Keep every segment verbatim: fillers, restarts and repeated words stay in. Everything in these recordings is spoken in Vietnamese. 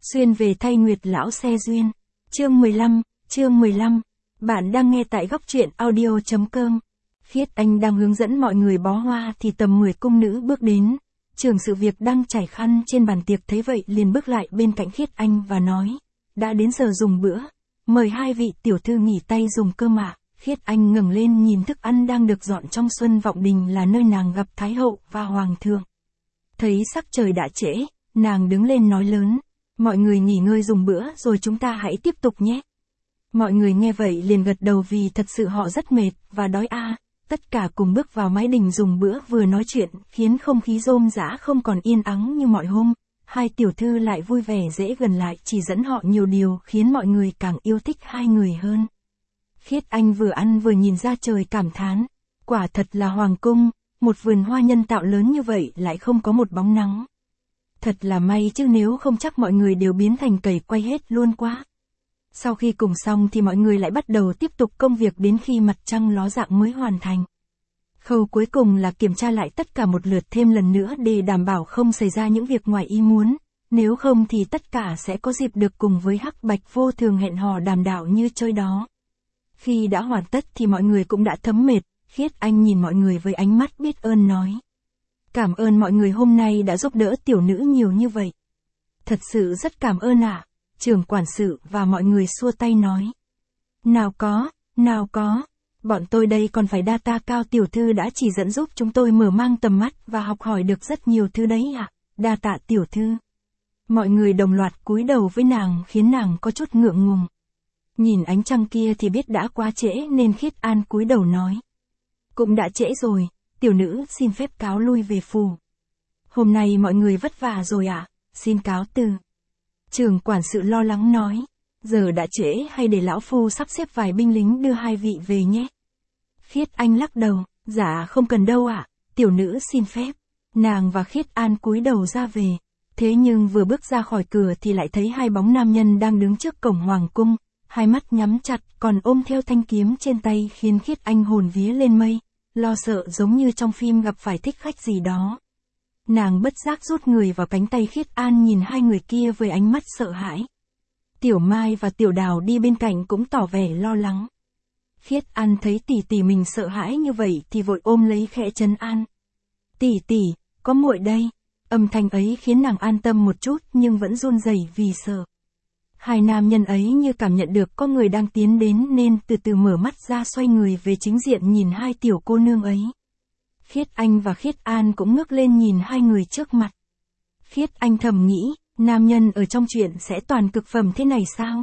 Xuyên về thay Nguyệt lão xe duyên. Chương mười lăm, chương mười lăm. Bạn đang nghe tại góc truyện audio.com. Khiết Anh đang hướng dẫn mọi người bó hoa thì tầm mười cung nữ bước đến. Trưởng sự việc đang trải khăn trên bàn tiệc thấy vậy liền bước lại bên cạnh Khiết Anh và nói. Đã đến giờ dùng bữa. Mời hai vị tiểu thư nghỉ tay dùng cơm ạ. Khiết Anh ngẩng lên nhìn thức ăn đang được dọn trong Xuân Vọng Đình là nơi nàng gặp Thái hậu và Hoàng thượng. Thấy sắc trời đã trễ, nàng đứng lên nói lớn. Mọi người nghỉ ngơi dùng bữa rồi chúng ta hãy tiếp tục nhé. Mọi người nghe vậy liền gật đầu vì thật sự họ rất mệt và đói a. À. Tất cả cùng bước vào mái đình dùng bữa vừa nói chuyện khiến không khí rôm rã không còn yên ắng như mọi hôm. Hai tiểu thư lại vui vẻ dễ gần lại chỉ dẫn họ nhiều điều khiến mọi người càng yêu thích hai người hơn. Khiết Anh vừa ăn vừa nhìn ra trời cảm thán. Quả thật là hoàng cung, một vườn hoa nhân tạo lớn như vậy lại không có một bóng nắng. Thật là may chứ nếu không chắc mọi người đều biến thành cầy quay hết luôn quá. Sau khi cùng xong thì mọi người lại bắt đầu tiếp tục công việc đến khi mặt trăng ló dạng mới hoàn thành. Khâu cuối cùng là kiểm tra lại tất cả một lượt thêm lần nữa để đảm bảo không xảy ra những việc ngoài ý muốn, nếu không thì tất cả sẽ có dịp được cùng với Hắc Bạch Vô Thường hẹn hò đàm đạo như chơi đó. Khi đã hoàn tất thì mọi người cũng đã thấm mệt, Khiết Anh nhìn mọi người với ánh mắt biết ơn nói. Cảm ơn mọi người hôm nay đã giúp đỡ tiểu nữ nhiều như vậy. Thật sự rất cảm ơn ạ. À. Trưởng quản sự và mọi người xua tay nói. Nào có, nào có. Bọn tôi đây còn phải đa ta Cao tiểu thư đã chỉ dẫn giúp chúng tôi mở mang tầm mắt và học hỏi được rất nhiều thứ đấy ạ. À. Đa tạ tiểu thư. Mọi người đồng loạt cúi đầu với nàng khiến nàng có chút ngượng ngùng. Nhìn ánh trăng kia thì biết đã quá trễ nên Khiết An cúi đầu nói. Cũng đã trễ rồi. Tiểu nữ xin phép cáo lui về phủ. Hôm nay mọi người vất vả rồi ạ, à? Xin cáo từ. Trưởng quản sự lo lắng nói, giờ đã trễ hay để lão phu sắp xếp vài binh lính đưa hai vị về nhé. Khiết Anh lắc đầu, dạ không cần đâu ạ, à? Tiểu nữ xin phép. Nàng và Khiết An cúi đầu ra về. Thế nhưng vừa bước ra khỏi cửa thì lại thấy hai bóng nam nhân đang đứng trước cổng hoàng cung, hai mắt nhắm chặt còn ôm theo thanh kiếm trên tay khiến Khiết Anh hồn vía lên mây. Lo sợ giống như trong phim gặp phải thích khách gì đó. Nàng bất giác rút người vào cánh tay Khiết An nhìn hai người kia với ánh mắt sợ hãi. Tiểu Mai và Tiểu Đào đi bên cạnh cũng tỏ vẻ lo lắng. Khiết An thấy tỷ tỷ mình sợ hãi như vậy thì vội ôm lấy khẽ trấn an. Tỷ tỷ, có muội đây. Âm thanh ấy khiến nàng an tâm một chút nhưng vẫn run rẩy vì sợ. Hai nam nhân ấy như cảm nhận được có người đang tiến đến nên từ từ mở mắt ra xoay người về chính diện nhìn hai tiểu cô nương ấy. Khiết Anh và Khiết An cũng ngước lên nhìn hai người trước mặt. Khiết Anh thầm nghĩ, nam nhân ở trong chuyện sẽ toàn cực phẩm thế này sao?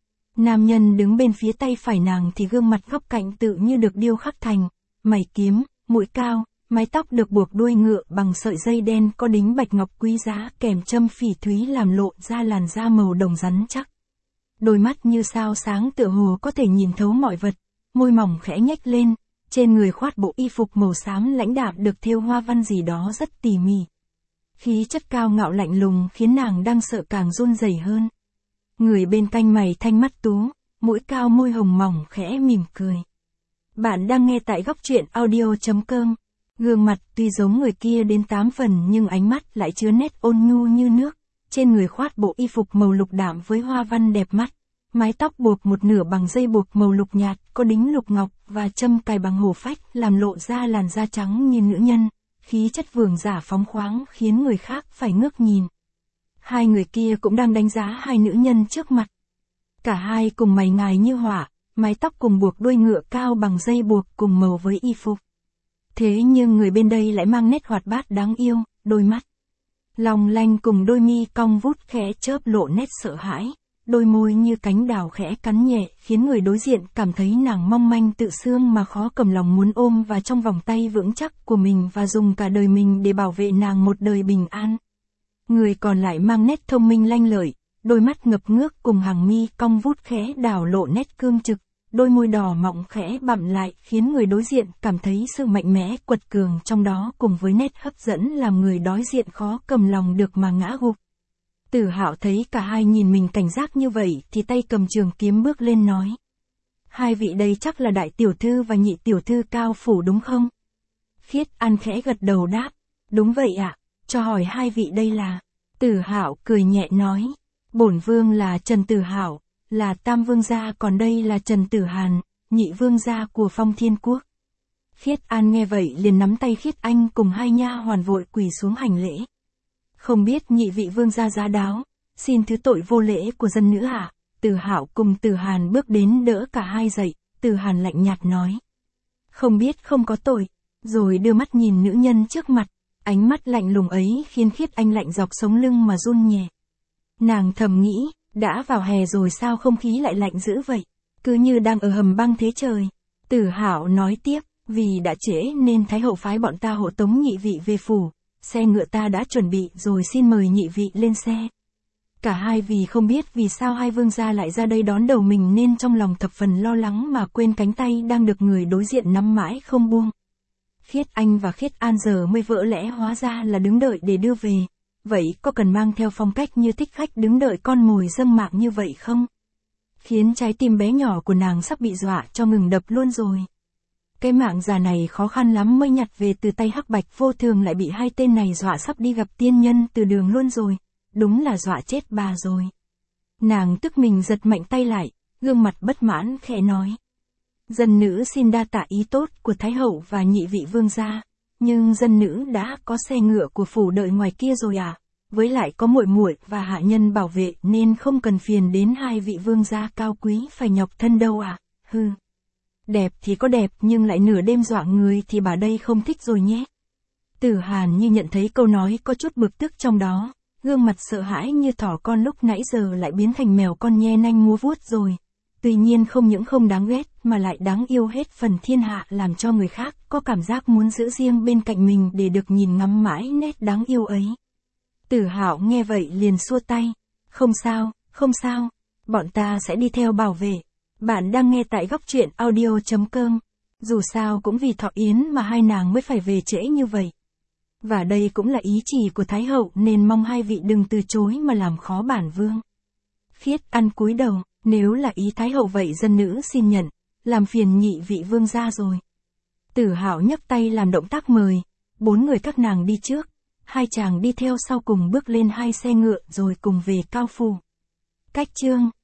Nam nhân đứng bên phía tay phải nàng thì gương mặt góc cạnh tự như được điêu khắc thành, mày kiếm, mũi cao, mái tóc được buộc đuôi ngựa bằng sợi dây đen có đính bạch ngọc quý giá kèm châm phỉ thúy làm lộ ra làn da màu đồng rắn chắc. Đôi mắt như sao sáng tựa hồ có thể nhìn thấu mọi vật, môi mỏng khẽ nhếch lên, trên người khoác bộ y phục màu xám lãnh đạm được thêu hoa văn gì đó rất tỉ mỉ. Khí chất cao ngạo lạnh lùng khiến nàng đang sợ càng run rẩy hơn. Người bên cạnh mày thanh mắt tú, mũi cao môi hồng mỏng khẽ mỉm cười. Bạn đang nghe tại góc truyện audio.com. Gương mặt tuy giống người kia đến tám phần nhưng ánh mắt lại chứa nét ôn nhu như nước. Trên người khoác bộ y phục màu lục đạm với hoa văn đẹp mắt, mái tóc buộc một nửa bằng dây buộc màu lục nhạt, có đính lục ngọc và châm cài bằng hổ phách làm lộ ra làn da trắng như nữ nhân, khí chất vương giả phóng khoáng khiến người khác phải ngước nhìn. Hai người kia cũng đang đánh giá hai nữ nhân trước mặt. Cả hai cùng mày ngài như hỏa, mái tóc cùng buộc đuôi ngựa cao bằng dây buộc cùng màu với y phục. Thế nhưng người bên đây lại mang nét hoạt bát đáng yêu, đôi mắt long lanh cùng đôi mi cong vút khẽ chớp lộ nét sợ hãi, đôi môi như cánh đào khẽ cắn nhẹ khiến người đối diện cảm thấy nàng mong manh tự xương mà khó cầm lòng muốn ôm vào trong vòng tay vững chắc của mình và dùng cả đời mình để bảo vệ nàng một đời bình an. Người còn lại mang nét thông minh lanh lợi, đôi mắt ngập ngước cùng hàng mi cong vút khẽ đào lộ nét cương trực, đôi môi đỏ mọng khẽ bặm lại khiến người đối diện cảm thấy sự mạnh mẽ quật cường trong đó cùng với nét hấp dẫn làm người đối diện khó cầm lòng được mà ngã gục. Tử Hạo thấy cả hai nhìn mình cảnh giác như vậy thì tay cầm trường kiếm bước lên nói. Hai vị đây chắc là đại tiểu thư và nhị tiểu thư Cao phủ đúng không? Khiết An khẽ gật đầu đáp. Đúng vậy ạ, à, cho hỏi hai vị đây là. Tử Hạo cười nhẹ nói. Bổn vương là Trần Tử Hạo, là Tam vương gia, còn đây là Trần Tử Hàn, nhị vương gia của Phong Thiên Quốc. Khiết An nghe vậy liền nắm tay Khiết Anh cùng hai nha hoàn vội quỳ xuống hành lễ. Không biết nhị vị vương gia giá đáo, xin thứ tội vô lễ của dân nữ ạ. Từ Hạo cùng Từ Hàn bước đến đỡ cả hai dậy, Từ Hàn lạnh nhạt nói. Không biết không có tội, rồi đưa mắt nhìn nữ nhân trước mặt, ánh mắt lạnh lùng ấy khiến Khiết Anh lạnh dọc sống lưng mà run nhẹ. Nàng thầm nghĩ, đã vào hè rồi sao không khí lại lạnh dữ vậy, cứ như đang ở hầm băng thế trời. Từ Hạo nói tiếp, vì đã trễ nên Thái hậu phái bọn ta hộ tống nhị vị về phủ, xe ngựa ta đã chuẩn bị rồi, xin mời nhị vị lên xe. Cả hai vì không biết vì sao hai vương gia lại ra đây đón đầu mình nên trong lòng thập phần lo lắng mà quên cánh tay đang được người đối diện nắm mãi không buông. Khiết Anh và Khiết An giờ mới vỡ lẽ hóa ra là đứng đợi để đưa về. Vậy có cần mang theo phong cách như thích khách đứng đợi con mồi dâng mạng như vậy không? Khiến trái tim bé nhỏ của nàng sắp bị dọa cho ngừng đập luôn rồi. Cái mạng già này khó khăn lắm mới nhặt về từ tay Hắc Bạch Vô Thường, lại bị hai tên này dọa sắp đi gặp tiên nhân từ đường luôn rồi. Đúng là dọa chết bà rồi. Nàng tức mình giật mạnh tay lại, gương mặt bất mãn khẽ nói. Dân nữ xin đa tạ ý tốt của Thái hậu và nhị vị vương gia, nhưng dân nữ đã có xe ngựa của phủ đợi ngoài kia rồi à, với lại có muội muội và hạ nhân bảo vệ nên không cần phiền đến hai vị vương gia cao quý phải nhọc thân đâu à, hừ. Đẹp thì có đẹp nhưng lại nửa đêm dọa người thì bà đây không thích rồi nhé. Tử Hàn như nhận thấy câu nói có chút bực tức trong đó, gương mặt sợ hãi như thỏ con lúc nãy giờ lại biến thành mèo con nhe nanh múa vuốt rồi. Tuy nhiên không những không đáng ghét mà lại đáng yêu hết phần thiên hạ, làm cho người khác có cảm giác muốn giữ riêng bên cạnh mình để được nhìn ngắm mãi nét đáng yêu ấy. Tử Hạo nghe vậy liền xua tay. Không sao, không sao, bọn ta sẽ đi theo bảo vệ. Bạn đang nghe tại góc truyện audio chấm com. Dù sao cũng vì Thọ Yến mà hai nàng mới phải về trễ như vậy. Và đây cũng là ý chỉ của Thái hậu nên mong hai vị đừng từ chối mà làm khó bản vương. Khiết An cúi đầu, nếu là ý Thái hậu vậy dân nữ xin nhận, làm phiền nhị vị vương gia rồi. Tử Hạo nhấc tay làm động tác mời, bốn người các nàng đi trước, hai chàng đi theo sau cùng bước lên hai xe ngựa rồi cùng về Cao Phủ. Cách chương